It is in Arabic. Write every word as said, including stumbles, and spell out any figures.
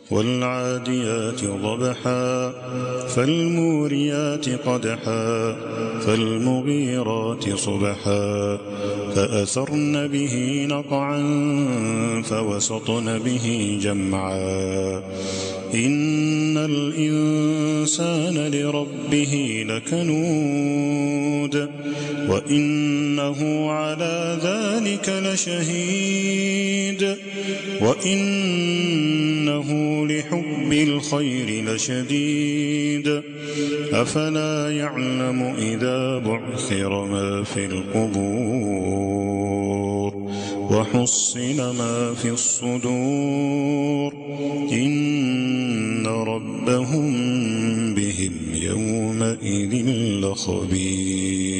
والعاديات ضبحا فالموريات قدحا فالمغيرات صبحا فأثرن به نقعا فوسطن به جمعا إن الإنسان لربه لكنود وإنه على ذلك لشهيد وإنه لحب الخير لشديد أفلا يعلم إذا بعثر ما في القبور وحصل ما في الصدور إن ربهم بهم يومئذ لخبير.